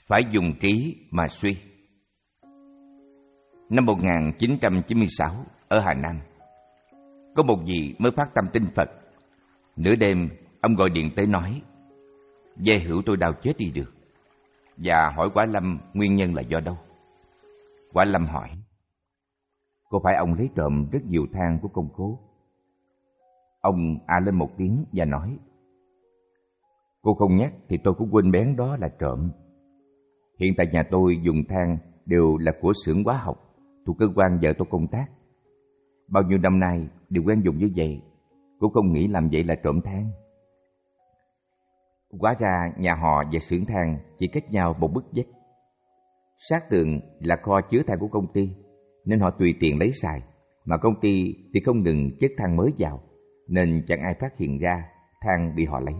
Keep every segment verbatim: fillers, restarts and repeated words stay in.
Phải dùng trí mà suy. Năm một nghìn chín trăm chín mươi sáu, ở Hà Nam, có một vị mới phát tâm tin Phật. Nửa đêm, ông gọi điện tới nói: "Ve hữu tôi đau chết đi được." Và hỏi Quả Lâm nguyên nhân là do đâu. Quả Lâm hỏi: "Có phải ông lấy trộm rất nhiều than của công cố?" Ông a lên một tiếng và nói: "Cô không nhắc thì tôi cũng quên bén đó là trộm. Hiện tại nhà tôi dùng than đều là của xưởng hóa học thuộc cơ quan vợ tôi công tác. Bao nhiêu năm nay đều quen dùng như vậy, cũng không nghĩ làm vậy là trộm than." Hóa ra nhà họ và xưởng than chỉ cách nhau một bức vách. Sát tường là kho chứa than của công ty, nên họ tùy tiện lấy xài, mà công ty thì không ngừng chất than mới vào, nên chẳng ai phát hiện ra than bị họ lấy.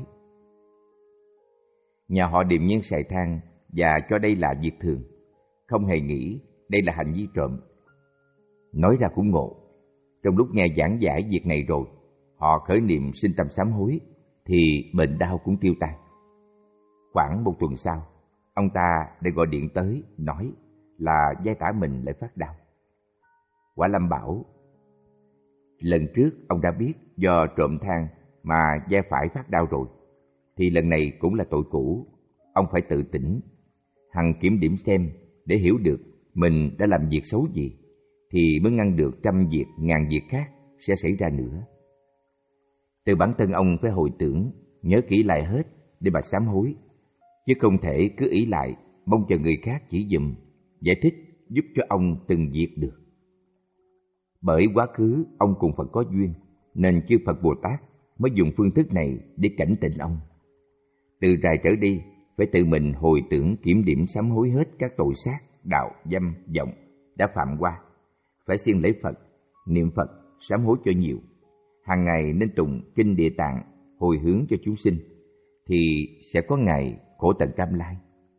Nhà họ điềm nhiên xài than và cho đây là việc thường, không hề nghĩ đây là hành vi trộm. Nói ra cũng ngộ, trong lúc nghe giảng giải việc này rồi, họ khởi niệm sinh tâm sám hối, thì bệnh đau cũng tiêu tan. Khoảng một tuần sau, ông ta đã gọi điện tới nói là vai tả mình lại phát đau. Quả Lâm bảo: "Lần trước ông đã biết do trộm than mà vai phải phát đau rồi, thì lần này cũng là tội cũ. Ông phải tự tỉnh, hằng kiểm điểm xem để hiểu được mình đã làm việc xấu gì, thì mới ngăn được trăm việc ngàn việc khác sẽ xảy ra nữa. Từ bản thân ông phải hồi tưởng, nhớ kỹ lại hết để mà sám hối, chứ không thể cứ ý lại mong chờ người khác chỉ dùm, giải thích giúp cho ông từng việc được. Bởi quá khứ ông cùng Phật có duyên, nên chư Phật Bồ Tát mới dùng phương thức này để cảnh tỉnh ông. Từ rày trở đi, phải tự mình hồi tưởng kiểm điểm sám hối hết các tội sát, đạo, dâm, vọng đã phạm qua. Phải siêng lễ Phật, niệm Phật, sám hối cho nhiều. Hàng ngày nên tụng kinh Địa Tạng, hồi hướng cho chúng sinh, thì sẽ có ngày khổ tận cam lai.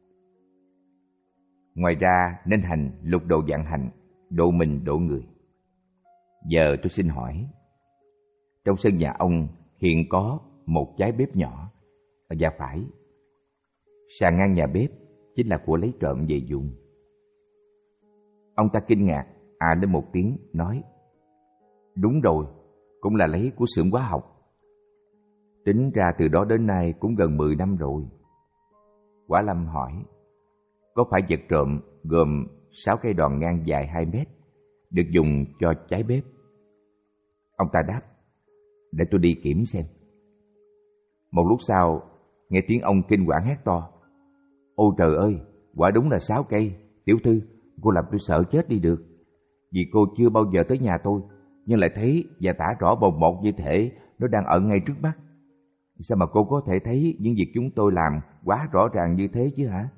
Ngoài ra nên hành lục độ vạn hạnh, độ mình độ người." Giờ tôi xin hỏi, trong sân nhà ông hiện có một trái bếp nhỏ ở vai phải. Sàn ngang nhà bếp chính là của lấy trộm về dùng. Ông ta kinh ngạc à lên một tiếng nói: "Đúng rồi, cũng là lấy của xưởng hóa học. Tính ra từ đó đến nay cũng gần mười năm rồi." Quả Lâm hỏi: "Có phải vật trộm gồm sáu cây đòn ngang dài hai mét, được dùng cho trái bếp?" Ông ta đáp: "Để tôi đi kiểm xem." Một lúc sau, nghe tiếng ông kinh quản hét to: "Ôi trời ơi, quả đúng là sáu cây! Tiểu thư, cô làm tôi sợ chết đi được. Vì cô chưa bao giờ tới nhà tôi, nhưng lại thấy và tả rõ bồng bột như thể nó đang ở ngay trước mắt. Sao mà cô có thể thấy những việc chúng tôi làm quá rõ ràng như thế chứ hả?"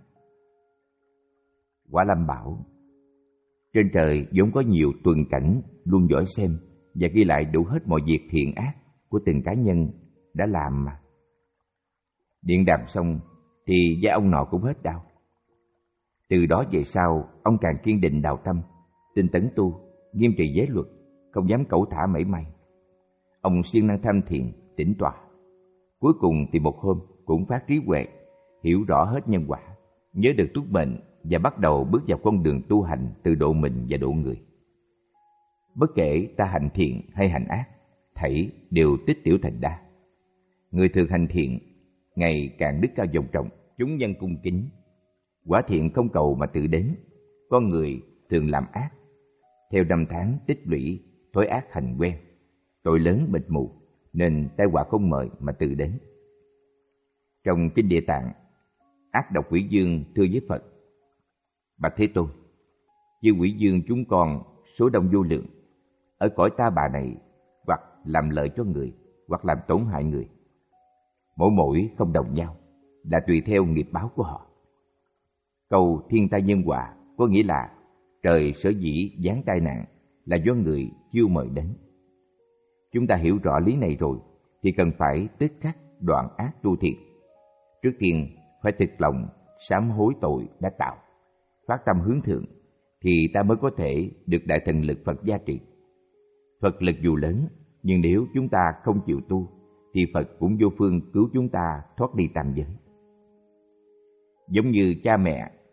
Quả Lâm bảo: "Trên trời vốn có nhiều tuần cảnh luôn dõi xem và ghi lại đủ hết mọi việc thiện ác của từng cá nhân đã làm mà." Điện đàm xong thì da ông nọ cũng hết đau. Từ đó về sau, ông càng kiên định đạo tâm, tinh tấn tu, nghiêm trì giới luật, không dám cẩu thả mảy may. Ông siêng năng tham thiền, tĩnh tọa. Cuối cùng thì một hôm cũng phát trí huệ, hiểu rõ hết nhân quả, nhớ được túc mệnh và bắt đầu bước vào con đường tu hành từ độ mình và độ người. Bất kể ta hành thiện hay hành ác, thảy đều tích tiểu thành đa. Người thường hành thiện ngày càng đức cao vọng trọng, chúng nhân cung kính. Quả thiện không cầu mà tự đến. Con người thường làm ác, theo năm tháng tích lũy, thói ác hành quen, tội lớn mịt mù, nên tai họa không mời mà tự đến. Trong kinh Địa Tạng, Ác Độc Quỷ Dương thưa với Phật: "Bạch Thế Tôn, chư quỷ dương chúng con số đông vô lượng, ở cõi ta bà này hoặc làm lợi cho người, hoặc làm tổn hại người. Mỗi mỗi không đồng nhau, là tùy theo nghiệp báo của họ. Câu thiên tai nhân họa có nghĩa là trời sở dĩ giáng tai nạn là do người chiêu mời đến. Chúng ta hiểu rõ lý này rồi thì cần phải tức khắc đoạn ác tu thiện. Trước tiên phải thực lòng sám hối tội đã tạo, phát tâm hướng thượng, thì ta mới có thể được đại thần lực Phật gia trì. Phật lực dù lớn, nhưng nếu chúng ta không chịu tu, thì Phật cũng vô phương cứu chúng ta thoát đi tam giới. Giống như cha mẹ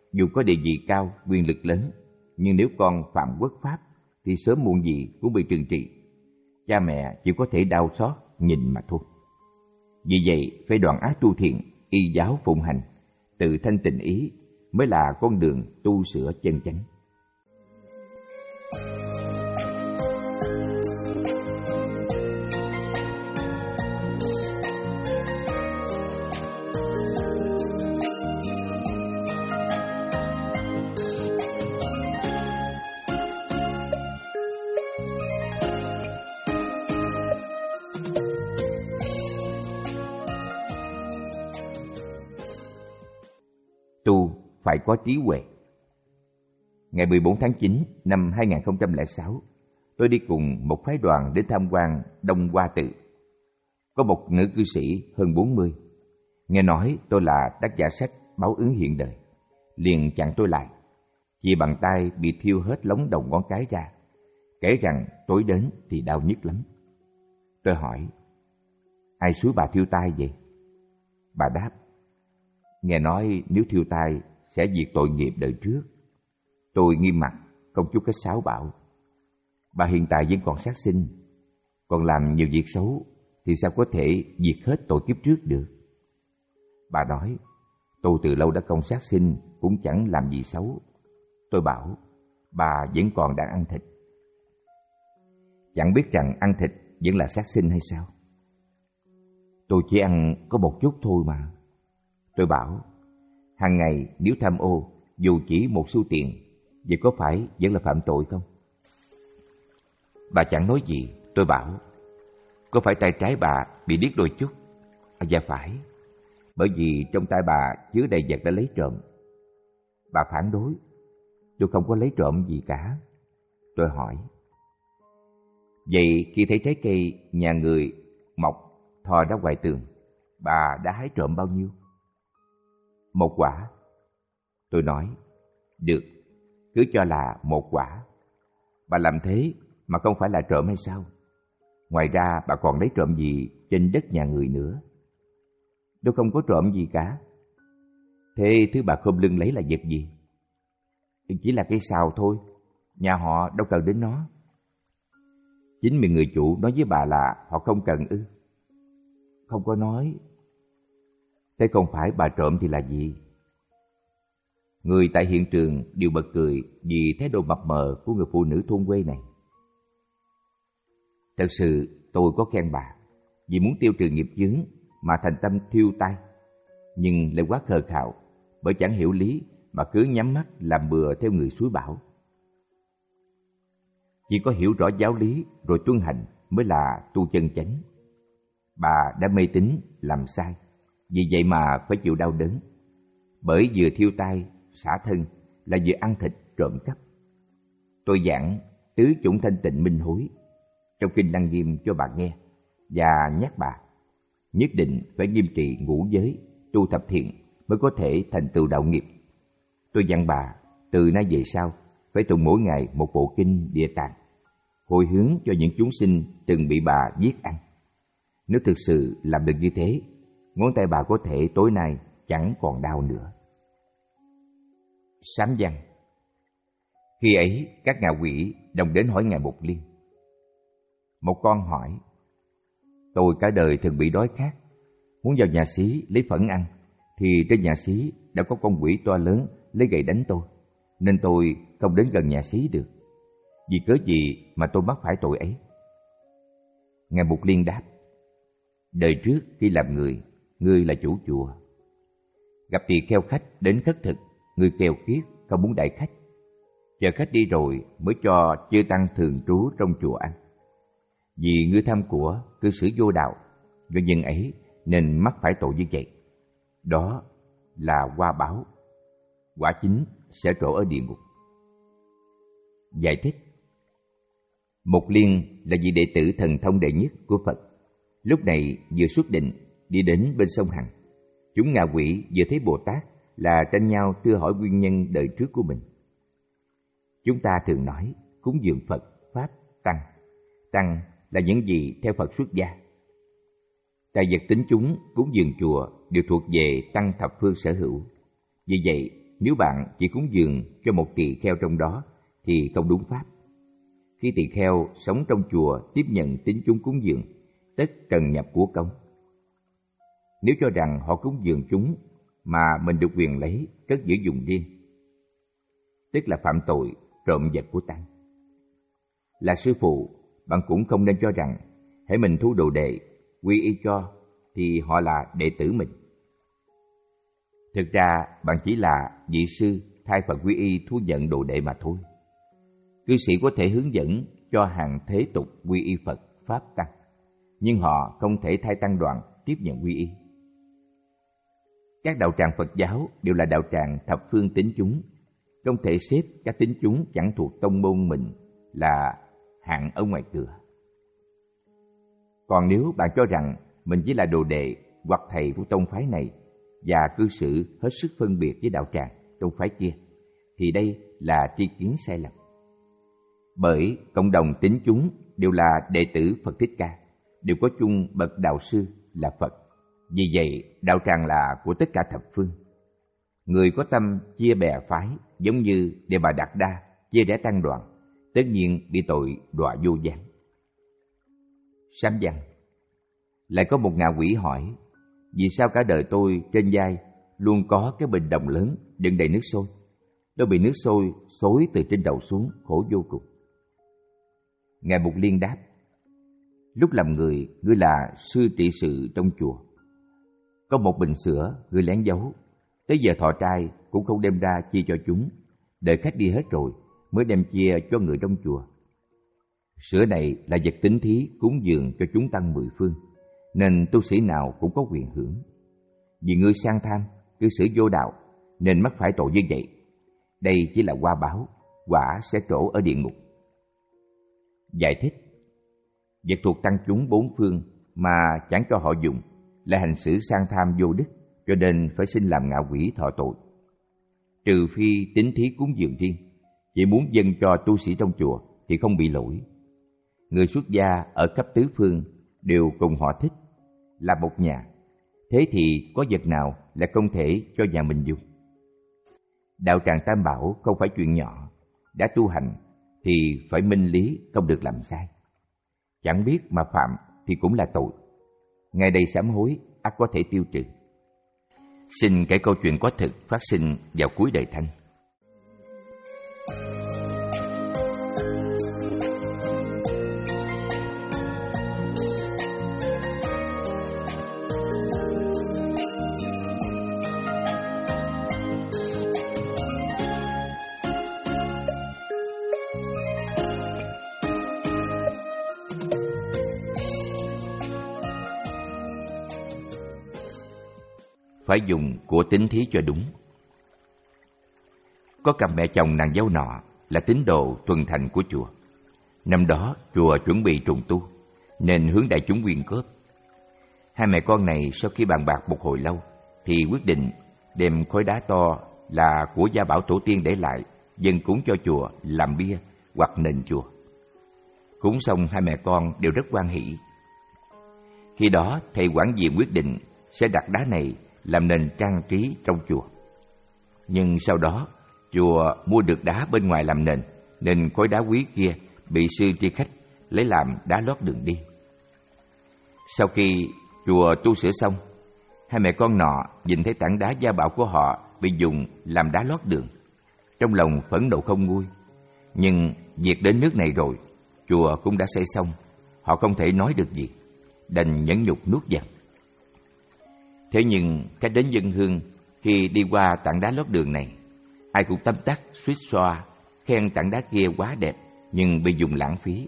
dù có địa vị cao, quyền lực lớn, nhưng nếu con phạm quốc pháp thì sớm muộn gì cũng bị trừng trị. Cha mẹ chỉ có thể đau xót nhìn mà thôi. Vì vậy phải đoạn ác tu thiện, y giáo phụng hành, tự thanh tịnh ý mới là con đường tu sửa chân chánh. Tu phải có trí huệ. Ngày mười bốn tháng chín năm hai nghìn không trăm lẻ sáu, tôi đi cùng một phái đoàn đến tham quan Đông Hoa Tự. Có một nữ cư sĩ hơn bốn mươi, nghe nói tôi là tác giả sách Báo ứng hiện đời, liền chặn tôi lại, chỉ bằng tay bị thiêu hết lóng đầu ngón cái ra, kể rằng tối đến thì đau nhức lắm. Tôi hỏi, ai xúi bà thiêu tai vậy? Bà đáp, nghe nói nếu thiêu tai sẽ diệt tội nghiệp đời trước. Tôi nghiêm mặt, không chút cái sáo bảo, bà hiện tại vẫn còn sát sinh, còn làm nhiều việc xấu thì sao có thể diệt hết tội kiếp trước được? Bà nói, tôi từ lâu đã không sát sinh, cũng chẳng làm gì xấu. Tôi bảo, bà vẫn còn đang ăn thịt. Chẳng biết rằng ăn thịt vẫn là sát sinh hay sao? Tôi chỉ ăn có một chút thôi mà. Tôi bảo, hàng ngày nếu tham ô dù chỉ một xu tiền, vậy có phải vẫn là phạm tội không? Bà chẳng nói gì. Tôi bảo, có phải tay trái bà bị điếc đôi chút? À, dạ phải, bởi vì trong tay bà chứa đầy vật đã lấy trộm. Bà phản đối, tôi không có lấy trộm gì cả. Tôi hỏi, vậy khi thấy trái cây nhà người mọc thò ra ngoài tường, bà đã hái trộm bao nhiêu? Một quả. Tôi nói, được, cứ cho là một quả. Bà làm thế mà không phải là trộm hay sao? Ngoài ra bà còn lấy trộm gì trên đất nhà người nữa? Tôi không có trộm gì cả. Thế thứ bà khom lưng lấy là vật gì? Chỉ là cây sào thôi, nhà họ đâu cần đến nó. Chính mình người chủ nói với bà là họ không cần ư? Không có nói. Thế không phải bà trộm thì là gì? Người tại hiện trường đều bật cười vì thái độ mập mờ của người phụ nữ thôn quê này. Thật sự tôi có khen bà vì muốn tiêu trừ nghiệp chướng mà thành tâm thiêu tay, nhưng lại quá khờ khạo bởi chẳng hiểu lý mà cứ nhắm mắt làm bừa theo người suối bảo. Chỉ có hiểu rõ giáo lý rồi tuân hành mới là tu chân chánh. Bà đã mê tín làm sai, vì vậy mà phải chịu đau đớn, bởi vừa thiêu tay xả thân là vừa ăn thịt trộm cắp. Tôi giảng tứ chủng thanh tịnh minh hối trong kinh Lăng Nghiêm cho bà nghe và nhắc bà nhất định phải nghiêm trị ngũ giới, tu thập thiện mới có thể thành tựu đạo nghiệp. Tôi dặn bà từ nay về sau phải tụng mỗi ngày một bộ kinh Địa Tạng, hồi hướng cho những chúng sinh từng bị bà giết ăn. Nếu thực sự làm được như thế, ngón tay bà có thể tối nay chẳng còn đau nữa. Sám văn. Khi ấy các ngạ quỷ đồng đến hỏi Ngài Mục Liên. Một con hỏi, tôi cả đời thường bị đói khát, muốn vào nhà xí lấy phẫn ăn, thì trên nhà xí đã có con quỷ to lớn lấy gậy đánh tôi, nên tôi không đến gần nhà xí được. Vì cớ gì mà tôi mắc phải tội ấy? Ngài Mục Liên đáp, đời trước khi làm người, ngươi là chủ chùa. Gặp tỳ kheo khách đến khất thực, ngươi keo kiết không muốn đãi khách, chờ khách đi rồi mới cho chư tăng thường trú trong chùa ăn. Vì ngươi tham của, cư xử vô đạo, do nhân ấy nên mắc phải tội như vậy. Đó là quả báo, quả chính sẽ trổ ở địa ngục. Giải thích. Mục Liên là vị đệ tử thần thông đệ nhất của Phật. Lúc này vừa xuất định đi đến bên sông Hằng. Chúng ngạ quỷ vừa thấy Bồ Tát là tranh nhau thưa hỏi nguyên nhân đời trước của mình. Chúng ta thường nói cúng dường Phật, Pháp, Tăng. Tăng là những gì theo Phật xuất gia. Tài vật tính chúng cúng dường chùa đều thuộc về Tăng thập phương sở hữu. Vì vậy, nếu bạn chỉ cúng dường cho một tỳ kheo trong đó thì không đúng pháp. Khi tỳ kheo sống trong chùa tiếp nhận tín chúng cúng dường, tất trần nhập của công. Nếu cho rằng họ cúng dường chúng mà mình được quyền lấy, cất giữ dùng riêng, tức là phạm tội trộm vật của tăng. Là sư phụ, bạn cũng không nên cho rằng hễ mình thu đồ đệ, quy y cho thì họ là đệ tử mình. Thực ra bạn chỉ là vị sư thay Phật quy y thu nhận đồ đệ mà thôi. Cư sĩ có thể hướng dẫn cho hàng thế tục quy y Phật, Pháp, Tăng, nhưng họ không thể thay tăng đoàn tiếp nhận quy y. Các đạo tràng Phật giáo đều là đạo tràng thập phương tín chúng, không thể xếp các tín chúng chẳng thuộc tông môn mình là hạng ở ngoài cửa. Còn nếu bạn cho rằng mình chỉ là đồ đệ hoặc thầy của tông phái này và cư xử hết sức phân biệt với đạo tràng, tông phái kia, thì đây là tri kiến sai lầm. Bởi cộng đồng tín chúng đều là đệ tử Phật Thích Ca, đều có chung bậc đạo sư là Phật. Vì vậy, đạo tràng là của tất cả thập phương. Người có tâm chia bè phái, giống như Đề Bà Đạt Đa chia rẽ tăng đoàn, tất nhiên bị tội đọa vô gián. Sám văn. Lại có một ngạ quỷ hỏi, vì sao cả đời tôi trên vai luôn có cái bình đồng lớn đựng đầy nước sôi, tôi bị nước sôi xối từ trên đầu xuống, khổ vô cùng. Ngài Mục Liên đáp, lúc làm người, ngươi là sư trị sự trong chùa. Có một bình sữa, ngươi lén giấu, tới giờ thọ trai cũng không đem ra chia cho chúng, đợi khách đi hết rồi mới đem chia cho người trong chùa. Sữa này là vật tín thí cúng dường cho chúng tăng mười phương, nên tu sĩ nào cũng có quyền hưởng. Vì ngươi sang tham, cư xử vô đạo, nên mắc phải tội như vậy. Đây chỉ là quả báo, quả sẽ trổ ở địa ngục. Giải thích, vật thuộc tăng chúng bốn phương mà chẳng cho họ dùng, là hành xử sang tham vô đức, cho nên phải xin làm ngạ quỷ thọ tội. Trừ phi tín thí cúng dường riêng, chỉ muốn dâng cho tu sĩ trong chùa thì không bị lỗi. Người xuất gia ở khắp tứ phương đều cùng họ thích, là một nhà. Thế thì có vật nào là không thể cho nhà mình dùng? Đạo tràng Tam Bảo không phải chuyện nhỏ, đã tu hành thì phải minh lý, không được làm sai. Chẳng biết mà phạm thì cũng là tội. Ngay đây sám hối ắt có thể tiêu trừ. Xin kể câu chuyện có thực phát sinh vào cuối đời Thanh. Phải dùng của tín thí cho đúng. Có cặp mẹ chồng nàng dâu nọ là tín đồ tuần thành của chùa. Năm đó chùa chuẩn bị trùng tu, nên hướng đại chúng quyên góp. Hai mẹ con này sau khi bàn bạc một hồi lâu thì quyết định đem khối đá to là của gia bảo tổ tiên để lại dâng cúng cho chùa làm bia hoặc nền chùa. Cúng xong hai mẹ con đều rất hoan hỷ. Khi đó thầy quản diệm quyết định sẽ đặt đá này làm nền trang trí trong chùa. Nhưng sau đó chùa mua được đá bên ngoài làm nền, nên khối đá quý kia bị sư chia khách lấy làm đá lót đường đi. Sau khi chùa tu sửa xong, hai mẹ con nọ nhìn thấy tảng đá gia bảo của họ bị dùng làm đá lót đường, trong lòng phẫn nộ không nguôi. Nhưng việc đến nước này rồi, chùa cũng đã xây xong, họ không thể nói được gì, đành nhẫn nhục nuốt giận. Thế nhưng cách đến dân hương khi đi qua tảng đá lót đường này, ai cũng tấm tắc suýt xoa khen tảng đá kia quá đẹp nhưng bị dùng lãng phí.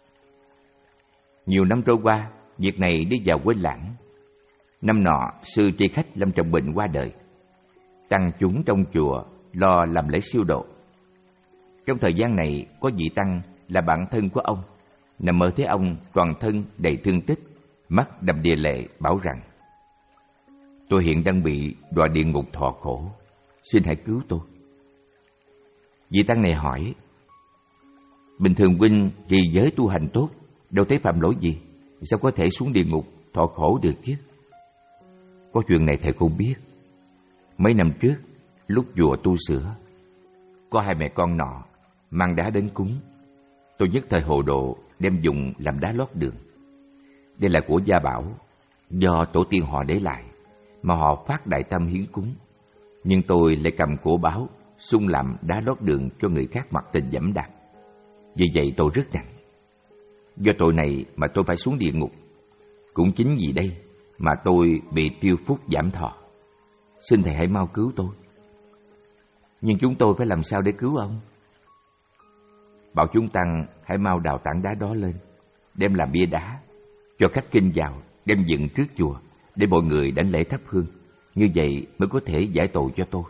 Nhiều năm trôi qua, việc này đi vào quên lãng. Năm nọ sư tri khách lâm trọng bệnh qua đời, tăng chúng trong chùa lo làm lễ siêu độ. Trong thời gian này có vị tăng là bạn thân của ông, nằm mơ thấy ông toàn thân đầy thương tích, mắt đầm đìa lệ, bảo rằng: tôi hiện đang bị đọa địa ngục thọ khổ, xin hãy cứu tôi. Vị tăng này hỏi: bình thường huynh trì giới tu hành tốt, đâu thấy phạm lỗi gì, sao có thể xuống địa ngục thọ khổ được chứ? Có chuyện này thầy không biết. Mấy năm trước, lúc chùa tu sửa, có hai mẹ con nọ mang đá đến cúng. Tôi nhất thời hồ đồ đem dùng làm đá lót đường. Đây là của gia bảo do tổ tiên họ để lại, mà họ phát đại tâm hiến cúng. Nhưng tôi lại cầm của báo xung làm đá lót đường cho người khác mặc tình dẫm đạp. Vì vậy tôi rất nặng. Do tội này mà tôi phải xuống địa ngục. Cũng chính vì đây mà tôi bị tiêu phúc giảm thọ. Xin thầy hãy mau cứu tôi. Nhưng chúng tôi phải làm sao để cứu ông? Bảo chúng tăng hãy mau đào tảng đá đó lên, đem làm bia đá, cho khắc kinh vào, đem dựng trước chùa, để mọi người đảnh lễ thắp hương. Như vậy mới có thể giải tội cho tôi.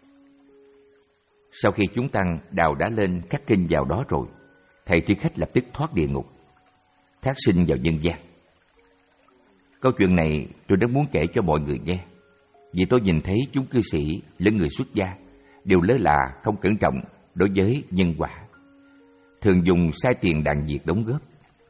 Sau khi chúng tăng đào đá lên khắc kinh vào đó rồi, thầy tri khách lập tức thoát địa ngục, thác sinh vào nhân gian. Câu chuyện này tôi rất muốn kể cho mọi người nghe, vì tôi nhìn thấy chúng cư sĩ lẫn người xuất gia đều lơ là không cẩn trọng đối với nhân quả, thường dùng sai tiền đàn việc đóng góp.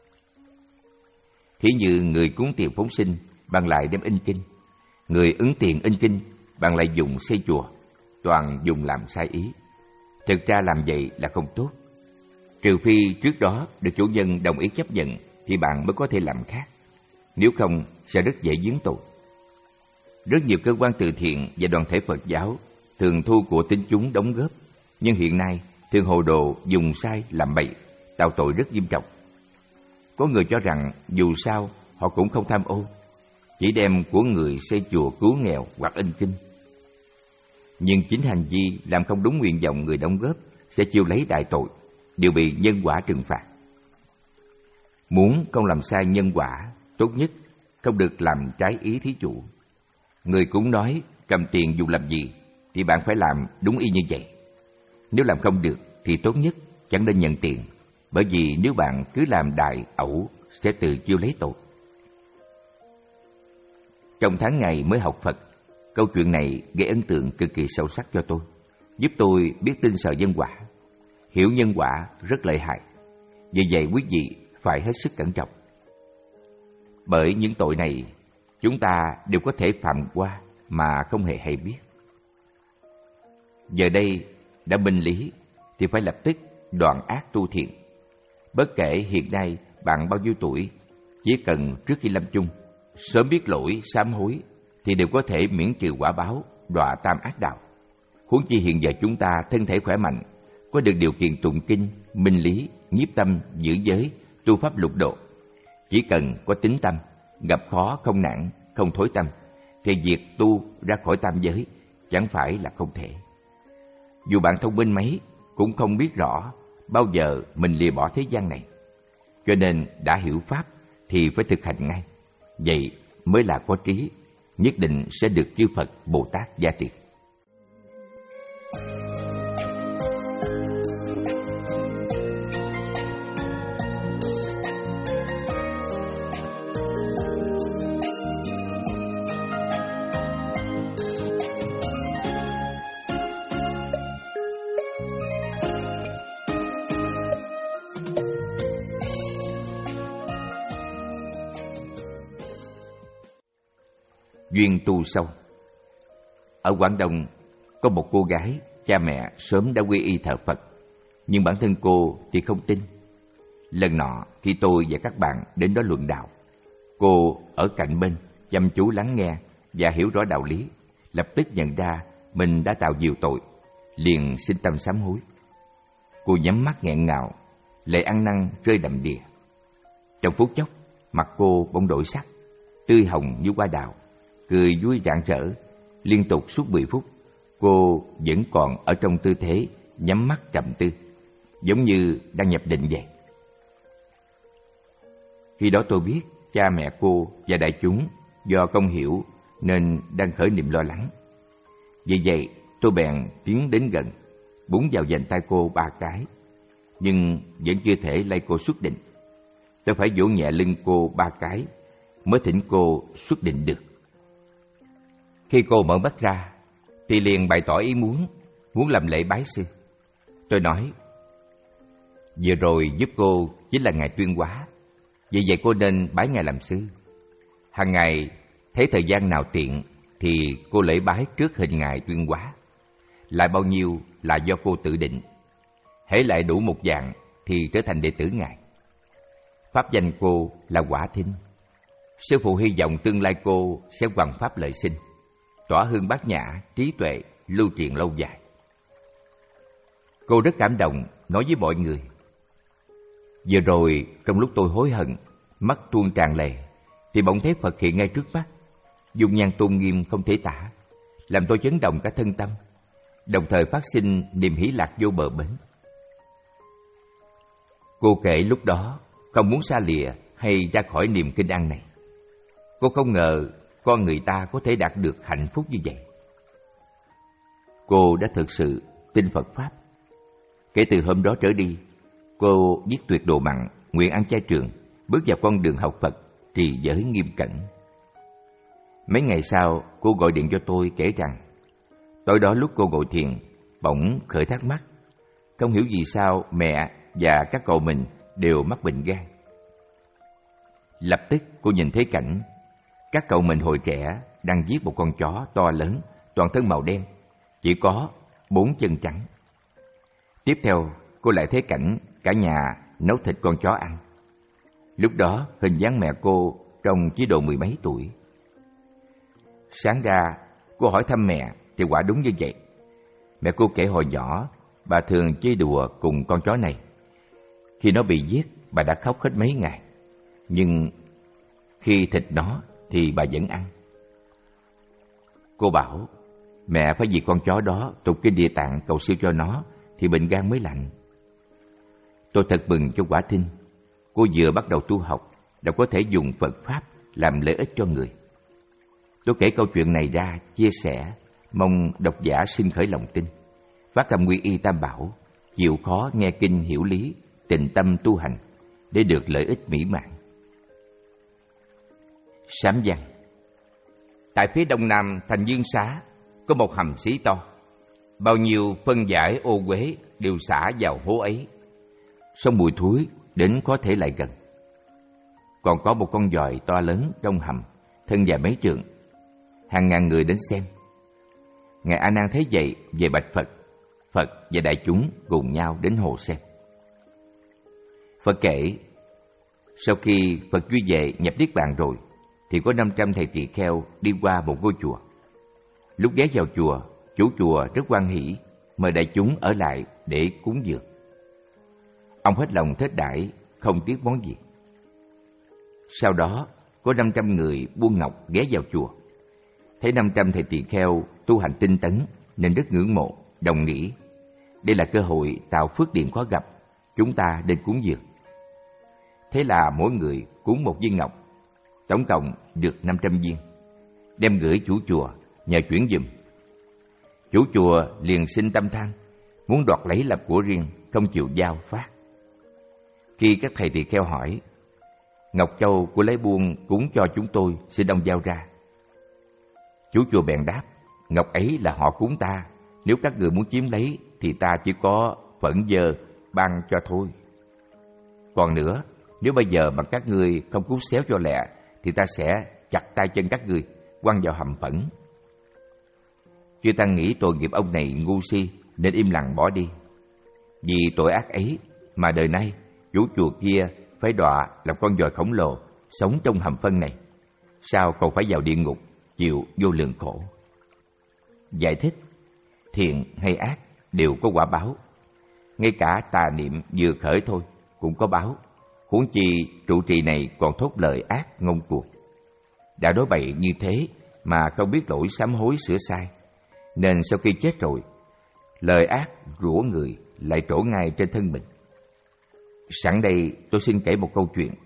Thí như người cúng tiền phóng sinh bằng lại đem in kinh, người ứng tiền in kinh bằng lại dùng xây chùa, toàn dùng làm sai ý. Thực ra làm vậy là không tốt. Trừ phi trước đó được chủ nhân đồng ý chấp nhận thì bạn mới có thể làm khác. Nếu không sẽ rất dễ vướng tội. Rất nhiều cơ quan từ thiện và đoàn thể Phật giáo thường thu của tín chúng đóng góp, nhưng hiện nay thường hồ đồ dùng sai làm bậy, tạo tội rất nghiêm trọng. Có người cho rằng dù sao họ cũng không tham ô, chỉ đem của người xây chùa cứu nghèo hoặc in kinh. Nhưng chính hành vi làm không đúng nguyện vọng người đóng góp sẽ chịu lấy đại tội, đều bị nhân quả trừng phạt. Muốn không làm sai nhân quả, tốt nhất không được làm trái ý thí chủ. Người cũng nói cầm tiền dùng làm gì thì bạn phải làm đúng y như vậy. Nếu làm không được thì tốt nhất chẳng nên nhận tiền, bởi vì nếu bạn cứ làm đại ẩu sẽ tự chịu lấy tội. Trong tháng ngày mới học Phật, câu chuyện này gây ấn tượng cực kỳ sâu sắc cho tôi, giúp tôi biết tin sợ nhân quả. Hiểu nhân quả rất lợi hại, vì vậy quý vị phải hết sức cẩn trọng. Bởi những tội này chúng ta đều có thể phạm qua mà không hề hay biết. Giờ đây đã minh lý thì phải lập tức đoạn ác tu thiện. Bất kể hiện nay bạn bao nhiêu tuổi, chỉ cần trước khi lâm chung sớm biết lỗi sám hối thì đều có thể miễn trừ quả báo đọa tam ác đạo. Huống chi hiện giờ chúng ta thân thể khỏe mạnh, có được điều kiện tụng kinh, minh lý, nhiếp tâm, giữ giới, tu pháp lục độ. Chỉ cần có tín tâm, gặp khó không nản, không thối tâm, thì việc tu ra khỏi tam giới chẳng phải là không thể. Dù bạn thông minh mấy cũng không biết rõ bao giờ mình lìa bỏ thế gian này. Cho nên đã hiểu pháp thì phải thực hành ngay. Vậy mới là có trí, nhất định sẽ được chư Phật Bồ Tát gia trì. Duyên tu sâu. Ở Quảng Đông có một cô gái, cha mẹ sớm đã quy y thờ Phật, nhưng bản thân cô thì không tin. Lần nọ khi tôi và các bạn đến đó luận đạo, cô ở cạnh bên chăm chú lắng nghe và hiểu rõ đạo lý, lập tức nhận ra mình đã tạo nhiều tội, liền xin tâm sám hối. Cô nhắm mắt nghẹn ngào, lệ ăn năn rơi đầm đìa. Trong phút chốc, mặt cô bỗng đổi sắc, tươi hồng như hoa đào, cười vui rạng rỡ. Liên tục suốt mười phút, cô vẫn còn ở trong tư thế nhắm mắt trầm tư, giống như đang nhập định vậy. Khi đó tôi biết cha mẹ cô và đại chúng do không hiểu nên đang khởi niệm lo lắng. Vì vậy tôi bèn tiến đến gần, búng vào vành tay cô ba cái, nhưng vẫn chưa thể lay cô xuất định. Tôi phải vỗ nhẹ lưng cô ba cái mới thỉnh cô xuất định được. Khi cô mở mắt ra thì liền bày tỏ ý muốn muốn làm lễ bái sư. Tôi nói, vừa rồi giúp cô chính là ngài Tuyên Hóa, vì vậy cô nên bái ngài làm sư. Hàng ngày thấy thời gian nào tiện thì cô lễ bái trước hình ngài Tuyên Hóa. lại bao nhiêu là do cô tự định. Hễ lại đủ một dạng thì trở thành đệ tử Ngài. Pháp danh cô là Quả Thính. Sư phụ hy vọng tương lai cô sẽ hoằng pháp lợi sinh, tỏa hương bát nhã, trí tuệ, lưu truyền lâu dài. Cô rất cảm động, nói với mọi người. Vừa rồi, trong lúc tôi hối hận, mắt tuôn tràn lệ, thì bỗng thấy Phật hiện ngay trước mắt, dung nhan tôn nghiêm không thể tả, làm tôi chấn động cả thân tâm, đồng thời phát sinh niềm hỷ lạc vô bờ bến. Cô kể lúc đó không muốn xa lìa hay ra khỏi niềm kinh an này. Cô không ngờ con người ta có thể đạt được hạnh phúc như vậy. Cô đã thực sự tin Phật Pháp. Kể từ hôm đó trở đi, cô viết tuyệt đồ mặn, nguyện ăn chay trường, bước vào con đường học Phật, trì giới nghiêm cẩn. Mấy ngày sau, cô gọi điện cho tôi kể rằng, tối đó lúc cô ngồi thiền, bỗng khởi thắc mắc, không hiểu vì sao mẹ và các cậu mình đều mắc bệnh gan. Lập tức cô nhìn thấy cảnh các cậu mình hồi trẻ đang giết một con chó to lớn, toàn thân màu đen, chỉ có bốn chân trắng. Tiếp theo, cô lại thấy cảnh cả nhà nấu thịt con chó ăn. Lúc đó, hình dáng mẹ cô trông chỉ độ mười mấy tuổi. Sáng ra, cô hỏi thăm mẹ thì quả đúng như vậy. Mẹ cô kể hồi nhỏ, bà thường chơi đùa cùng con chó này. Khi nó bị giết, bà đã khóc hết mấy ngày. Nhưng khi thịt nó thì bà vẫn ăn. Cô bảo, mẹ phải vì con chó đó tụng kinh Địa Tạng cầu siêu cho nó thì bệnh gan mới lành. Tôi thật mừng cho Quả Thính. Cô vừa bắt đầu tu học đã có thể dùng Phật Pháp làm lợi ích cho người. Tôi kể câu chuyện này ra chia sẻ, mong độc giả sinh khởi lòng tin, phát tâm quy y Tam Bảo, chịu khó nghe kinh hiểu lý, tình tâm tu hành để được lợi ích mỹ mãn. Sám văn. Tại phía đông nam thành Dương Xá có một hầm xí to, bao nhiêu phân giải ô uế đều xả vào hố ấy. Sông mùi thối đến có thể lại gần. Còn có một con giòi to lớn trong hầm, thân dài mấy trượng. Hàng ngàn người đến xem. Ngài A Nan thấy vậy về bạch Phật. Phật và đại chúng cùng nhau đến hồ xem. Phật kể, sau khi Phật duy về nhập niết bàn rồi, thì có năm trăm thầy tỳ kheo đi qua một ngôi chùa. Lúc ghé vào chùa, chủ chùa rất hoan hỷ, mời đại chúng ở lại để cúng dường. Ông hết lòng thết đãi, không tiếc món gì. Sau đó, có năm trăm người buôn ngọc ghé vào chùa. Thấy năm trăm thầy tỳ kheo tu hành tinh tấn nên rất ngưỡng mộ, đồng nghĩ. Đây là cơ hội tạo phước điền khó gặp, chúng ta nên cúng dường. Thế là mỗi người cúng một viên ngọc, tổng cộng được năm trăm viên, đem gửi chủ chùa nhờ chuyển giùm. Chủ chùa liền sinh tâm than, muốn đoạt lấy làm của riêng, không chịu giao phát. Khi các thầy tỳ kheo hỏi, ngọc châu của lấy buôn cúng cho chúng tôi sẽ đông giao ra. Chủ chùa bèn đáp, ngọc ấy là họ cúng ta, nếu các người muốn chiếm lấy thì ta chỉ có phẫn dơ ban cho thôi. Còn nữa, nếu bây giờ mà các ngươi không cứu xéo cho lẹ thì ta sẽ chặt tay chân các ngươi, quăng vào hầm phẫn. Chư Tăng nghĩ tội nghiệp ông này ngu si nên im lặng bỏ đi. Vì tội ác ấy mà đời nay chủ chùa kia phải đọa làm con giòi khổng lồ sống trong hầm phân này, sao còn phải vào địa ngục chịu vô lượng khổ. Giải thích, thiện hay ác đều có quả báo. Ngay cả tà niệm vừa khởi thôi cũng có báo. Huống chi trụ trì này còn thốt lời ác ngông cuồng. Đã đối bậy như thế mà không biết lỗi sám hối sửa sai, nên sau khi chết rồi, lời ác rủa người lại trổ ngay trên thân mình. Sẵn đây tôi xin kể một câu chuyện.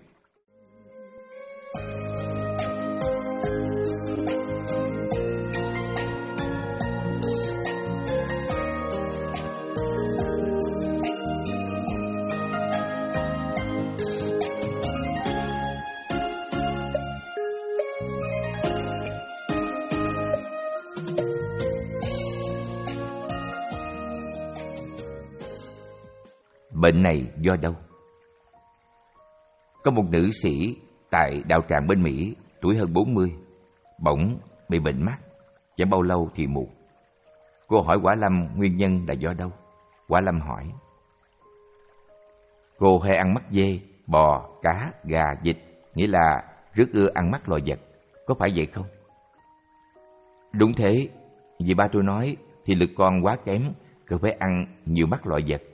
Bệnh này do đâu? Có một nữ sĩ tại đạo tràng bên Mỹ, tuổi hơn bốn mươi, bỗng bị bệnh mắt, chẳng bao lâu thì mù. Cô hỏi Quả Lâm nguyên nhân là do đâu? Quả Lâm hỏi: cô hay ăn mắt dê, bò, cá, gà, vịt, nghĩa là rất ưa ăn mắt loài vật, có phải vậy không? Đúng thế, vì ba tôi nói thì lực con quá kém, cần phải ăn nhiều mắt loài vật.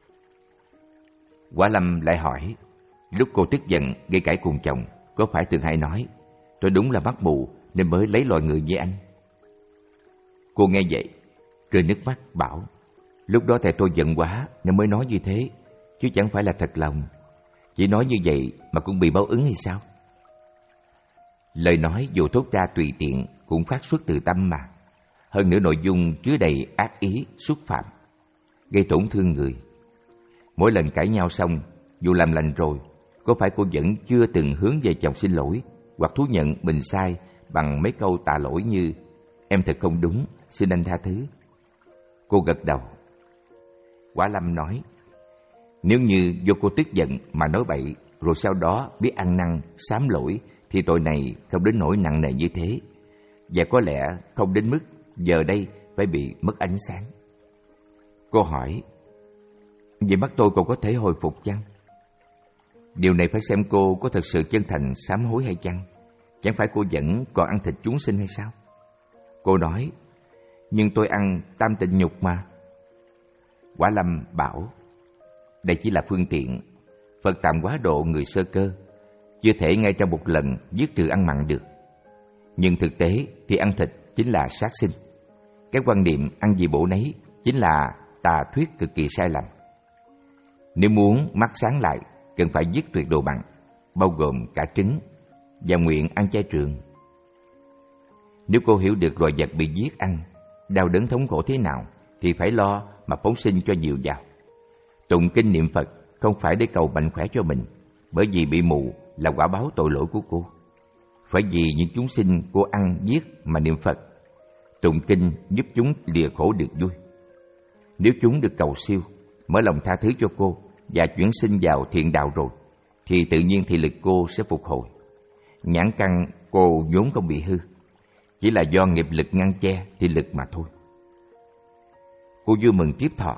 Quả Lâm lại hỏi: lúc cô tức giận gây cãi cùng chồng, có phải thường hay nói tôi đúng là mắt mù nên mới lấy loài người như anh? Cô nghe vậy rơi nước mắt bảo: lúc đó tại tôi giận quá nên mới nói như thế, chứ chẳng phải là thật lòng. Chỉ nói như vậy mà cũng bị báo ứng hay sao? Lời nói dù thốt ra tùy tiện cũng phát xuất từ tâm mà. Hơn nữa nội dung chứa đầy ác ý, xúc phạm, gây tổn thương người. Mỗi lần cãi nhau xong, dù làm lành rồi, có phải cô vẫn chưa từng hướng về chồng xin lỗi hoặc thú nhận mình sai bằng mấy câu tạ lỗi như em thật không đúng, xin anh tha thứ? Cô gật đầu. Quả Lâm nói: nếu như do cô tức giận mà nói bậy rồi sau đó biết ăn năn sám lỗi thì tội này không đến nỗi nặng nề như thế, và có lẽ không đến mức giờ đây phải bị mất ánh sáng. Cô hỏi: vậy mắt tôi còn có thể hồi phục chăng? Điều này phải xem cô có thật sự chân thành sám hối hay chăng. Chẳng phải cô vẫn còn ăn thịt chúng sinh hay sao? Cô nói: nhưng tôi ăn tam tịnh nhục mà. Quả Lâm bảo: đây chỉ là phương tiện. Phật tạm quá độ người sơ cơ, chưa thể ngay trong một lần giết trừ ăn mặn được. Nhưng thực tế thì ăn thịt chính là sát sinh. Cái quan niệm ăn gì bổ nấy chính là tà thuyết cực kỳ sai lầm. Nếu muốn mắt sáng lại, cần phải dứt tuyệt đồ mặn, bao gồm cả trứng, và nguyện ăn chay trường. Nếu cô hiểu được loài vật bị giết ăn, đau đớn thống khổ thế nào, thì phải lo mà phóng sinh cho nhiều vào. Tụng kinh niệm Phật không phải để cầu mạnh khỏe cho mình, bởi vì bị mù là quả báo tội lỗi của cô. Phải vì những chúng sinh cô ăn giết mà niệm Phật. Tụng kinh giúp chúng lìa khổ được vui. Nếu chúng được cầu siêu, mở lòng tha thứ cho cô và chuyển sinh vào thiện đạo rồi, thì tự nhiên thị lực cô sẽ phục hồi. Nhãn căn cô vốn không bị hư, chỉ là do nghiệp lực ngăn che thị lực mà thôi. Cô vui mừng tiếp thọ: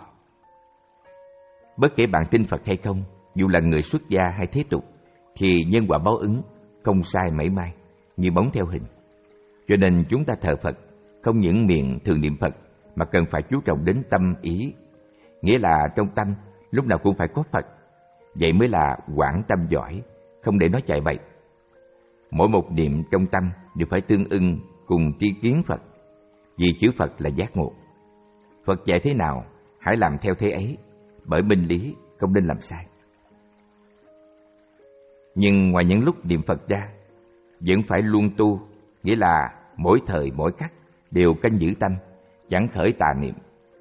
bất kể bạn tin Phật hay không, dù là người xuất gia hay thế tục, thì nhân quả báo ứng không sai mảy may, như bóng theo hình. Cho nên chúng ta thờ Phật không những miệng thường niệm Phật, mà cần phải chú trọng đến tâm ý, nghĩa là trong tâm lúc nào cũng phải có Phật. Vậy mới là quảng tâm giỏi, không để nó chạy bậy. Mỗi một niệm trong tâm đều phải tương ưng cùng tri kiến Phật, vì chữ Phật là giác ngộ. Phật dạy thế nào, hãy làm theo thế ấy, bởi minh lý không nên làm sai. Nhưng ngoài những lúc niệm Phật ra, vẫn phải luôn tu, nghĩa là mỗi thời mỗi khắc đều canh giữ tâm, chẳng khởi tà niệm.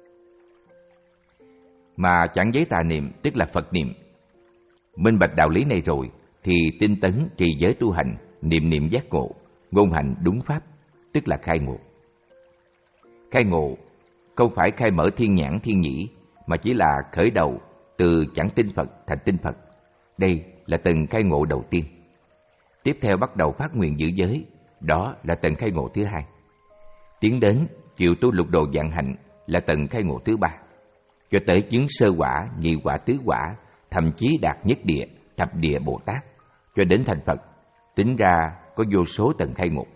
Mà chẳng giấy tà niệm tức là Phật niệm. Minh bạch đạo lý này rồi thì tinh tấn trì giới tu hành, niệm niệm giác ngộ, ngôn hành đúng pháp, tức là khai ngộ. Khai ngộ không phải khai mở thiên nhãn thiên nhĩ, mà chỉ là khởi đầu từ chẳng tin Phật thành tin Phật. Đây là tầng khai ngộ đầu tiên. Tiếp theo bắt đầu phát nguyện giữ giới, đó là tầng khai ngộ thứ hai. Tiến đến chịu tu lục đồ vạn hạnh là tầng khai ngộ thứ ba. Cho tới chứng sơ quả, nhị quả, tứ quả, thậm chí đạt nhất địa, thập địa Bồ Tát, cho đến thành Phật, tính ra có vô số tầng khai ngộ.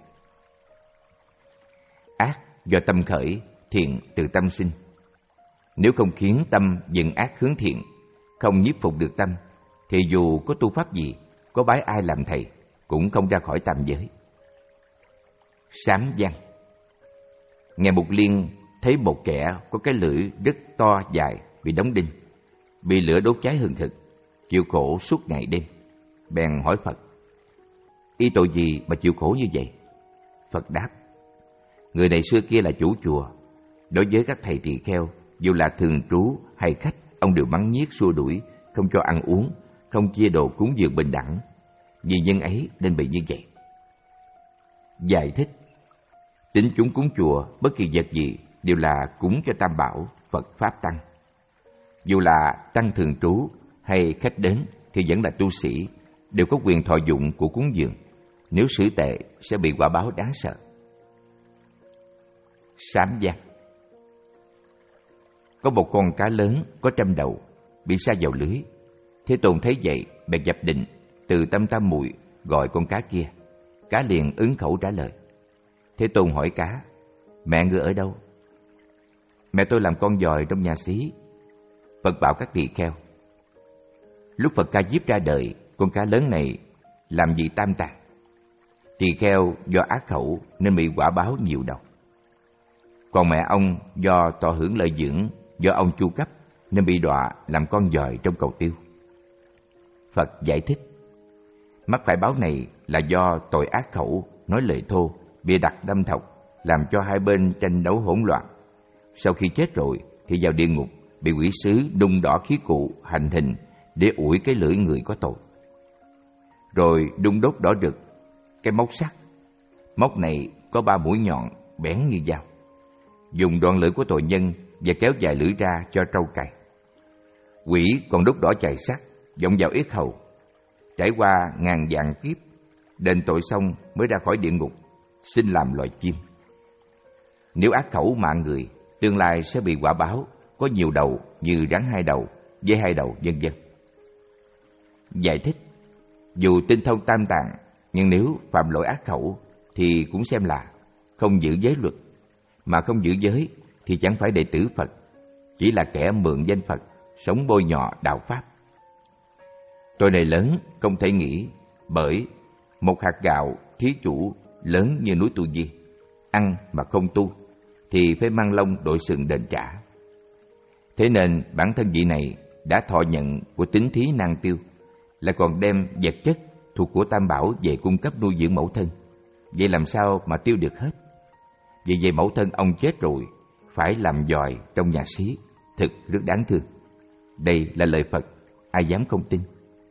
Ác do tâm khởi, thiện từ tâm sinh. Nếu không khiến tâm dừng ác hướng thiện, không nhiếp phục được tâm, thì dù có tu pháp gì, có bái ai làm thầy, cũng không ra khỏi tam giới. Sám văn. Ngài Mục Liên thấy một kẻ có cái lưỡi rất to dài bị đóng đinh, bị lửa đốt cháy hừng hực, chịu khổ suốt ngày đêm. Bèn hỏi Phật: y tội gì mà chịu khổ như vậy? Phật đáp: người này xưa kia là chủ chùa, đối với các thầy tỳ kheo, dù là thường trú hay khách, ông đều mắng nhiếc xua đuổi, không cho ăn uống, không chia đồ cúng dường bình đẳng. Vì nhân ấy nên bị như vậy. Giải thích: tín chúng cúng chùa bất kỳ vật gì đều là cúng cho Tam Bảo, Phật Pháp Tăng. Dù là tăng thường trú hay khách đến thì vẫn là tu sĩ, đều có quyền thọ dụng của cúng dường. Nếu xử tệ sẽ bị quả báo đáng sợ. Sám văn. có một con cá lớn có trăm đầu bị sa vào lưới. Thế Tôn thấy vậy bèn dập định từ tâm tam muội gọi con cá kia. Cá liền ứng khẩu trả lời. Thế Tôn hỏi cá: mẹ ngươi ở đâu? Mẹ tôi làm con giòi trong nhà xí. Phật bảo các tỳ kheo: lúc Phật Ca Diếp ra đời, con cá lớn này làm gì tam tạng. Tỳ kheo do ác khẩu nên bị quả báo nhiều đầu. Còn mẹ ông do tỏ hưởng lợi dưỡng, do ông chu cấp nên bị đọa làm con giòi trong cầu tiêu. Phật giải thích: mắc phải báo này là do tội ác khẩu, nói lời thô, bịa đặt đâm thọc, làm cho hai bên tranh đấu hỗn loạn. Sau khi chết rồi thì vào địa ngục, bị quỷ sứ đun đỏ khí cụ hành hình để ủi cái lưỡi người có tội. Rồi đun đốt đỏ rực cái móc sắt. Móc này có ba mũi nhọn bén như dao. Dùng đoạn lưỡi của tội nhân và kéo dài lưỡi ra cho trâu cày. Quỷ còn đốt đỏ chày sắt vọng vào yết hầu. Trải qua ngàn vạn kiếp, đền tội xong mới ra khỏi địa ngục, xin làm loài chim. Nếu ác khẩu mạng người, tương lai sẽ bị quả báo có nhiều đầu như rắn hai đầu, dê hai đầu, vân vân. Giải thích: dù tinh thông tam tạng, nhưng nếu phạm lỗi ác khẩu thì cũng xem là không giữ giới luật. Mà không giữ giới thì chẳng phải đệ tử Phật, chỉ là kẻ mượn danh Phật, sống bôi nhọ đạo Pháp. Tội này lớn không thể nghĩ, bởi một hạt gạo thí chủ lớn như núi Tu Di, ăn mà không tu thì phải mang lông đội sừng đền trả. Thế nên bản thân vị này đã thọ nhận của tín thí năng tiêu, lại còn đem vật chất thuộc của Tam Bảo về cung cấp nuôi dưỡng mẫu thân. Vậy làm sao mà tiêu được hết? Vì vậy mẫu thân ông chết rồi, phải làm giòi trong nhà xí, thực rất đáng thương. Đây là lời Phật, ai dám không tin.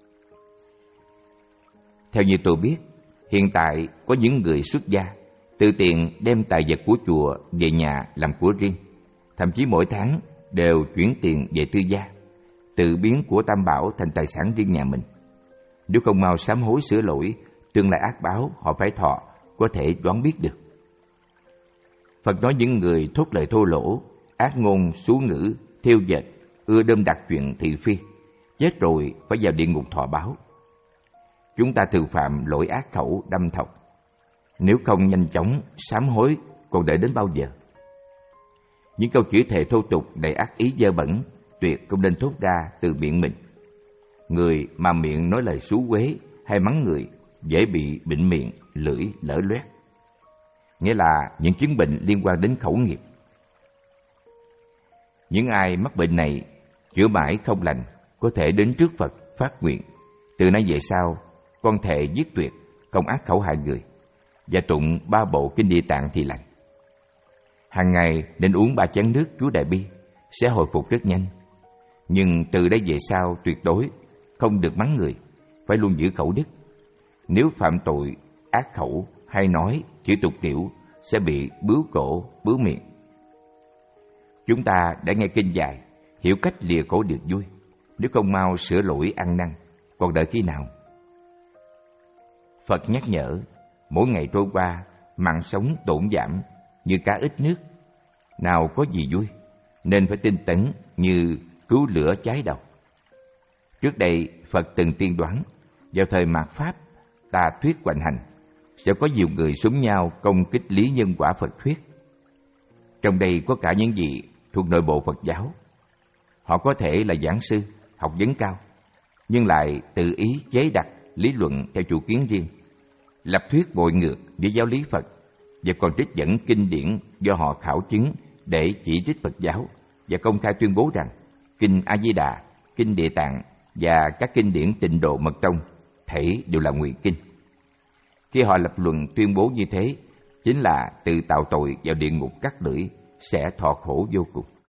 Theo như tôi biết, hiện tại có những người xuất gia tự tiện đem tài vật của chùa về nhà làm của riêng, thậm chí mỗi tháng đều chuyển tiền về tư gia, tự biến của Tam Bảo thành tài sản riêng nhà mình. Nếu không mau sám hối sửa lỗi, tương lai ác báo họ phải thọ có thể đoán biết được. Phật nói những người thốt lời thô lỗ, ác ngôn xú ngữ, thêu dệt, ưa đâm đặt chuyện thị phi, chết rồi phải vào địa ngục thọ báo. Chúng ta thường phạm lỗi ác khẩu đâm thọc. Nếu không nhanh chóng sám hối, còn đợi đến bao giờ? Những câu chửi thề thô tục đầy ác ý dơ bẩn tuyệt không nên thốt ra từ miệng mình. Người mà miệng nói lời xú uế hay mắng người dễ bị bệnh miệng, lưỡi lở loét, nghĩa là những chứng bệnh liên quan đến khẩu nghiệp. Những ai mắc bệnh này chữa mãi không lành có thể đến trước Phật phát nguyện: từ nay về sau con thề giết tuyệt không ác khẩu hại người, và tụng ba bộ kinh Địa Tạng thì lành. Hàng ngày nên uống ba chén nước Chúa Đại Bi sẽ hồi phục rất nhanh. Nhưng từ đây về sau tuyệt đối không được mắng người, phải luôn giữ khẩu đức. Nếu phạm tội ác khẩu hay nói chữ tục tiểu sẽ bị bướu cổ bướu miệng. Chúng ta đã nghe kinh dài, hiểu cách lìa khổ được vui. Nếu không mau sửa lỗi ăn năn, còn đợi khi nào? Phật nhắc nhở, mỗi ngày trôi qua, mạng sống tổn giảm như cá ít nước, nào có gì vui, nên phải tinh tấn như cứu lửa cháy đầu. Trước đây Phật từng tiên đoán, vào thời mạt Pháp, tà thuyết hoành hành, sẽ có nhiều người xúm nhau công kích lý nhân quả Phật thuyết. Trong đây có cả những vị thuộc nội bộ Phật giáo. Họ có thể là giảng sư, học vấn cao, nhưng lại tự ý chế đặt lý luận theo chủ kiến riêng, lập thuyết bội ngược với giáo lý Phật, và còn trích dẫn kinh điển do họ khảo chứng để chỉ trích Phật giáo, và công khai tuyên bố rằng kinh A Di Đà, kinh Địa Tạng và các kinh điển Tịnh Độ Mật Tông thảy đều là ngụy kinh. Khi họ lập luận tuyên bố như thế, chính là tự tạo tội vào địa ngục cắt lưỡi, sẽ thọ khổ vô cùng.